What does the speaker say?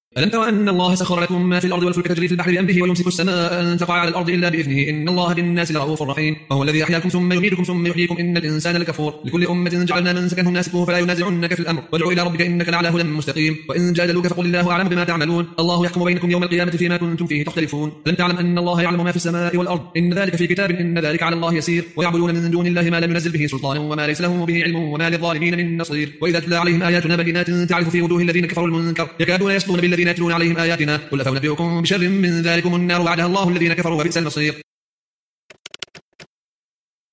ألم تر أن الله سخر لكم ما في الأرض والفلك تجري في البحر بأمره ويمسك السماء أن تقع على الأرض إلا بإذنه إن الله بالناس لرؤوف رحيم وهو الذي أحياكم ثم يميتكم ثم يحييكم إن الإنسان لكفور لكل أمة جعلنا منسكا ناسكوه فلا ينازعنك في الأمر وادع إلى ربك إنك لعلى هدى مستقيم وإن جادلوك فقل الله أعلم بما تعملون الله يحكم بينكم يوم القيامة فيما كنتم فيه تختلفون ألم تعلم أن الله يعلم ما في السماء والأرض إن ذلك في كتاب إن ذلك على الله يسير ويعبدون من دون الله ما لم ينزل به سلطانا وما ليس له به علم وما للظالمين من نصير وإذا تتلى عليهم آياتنا بينات تعرف في وجوه الذين كفروا المنكر يكادون يسطون بالذين يتلون عليهم آياتنا قل أفأنبئكم بشر من ذلكم النار وعدها الله الذين كفروا وبئس المصير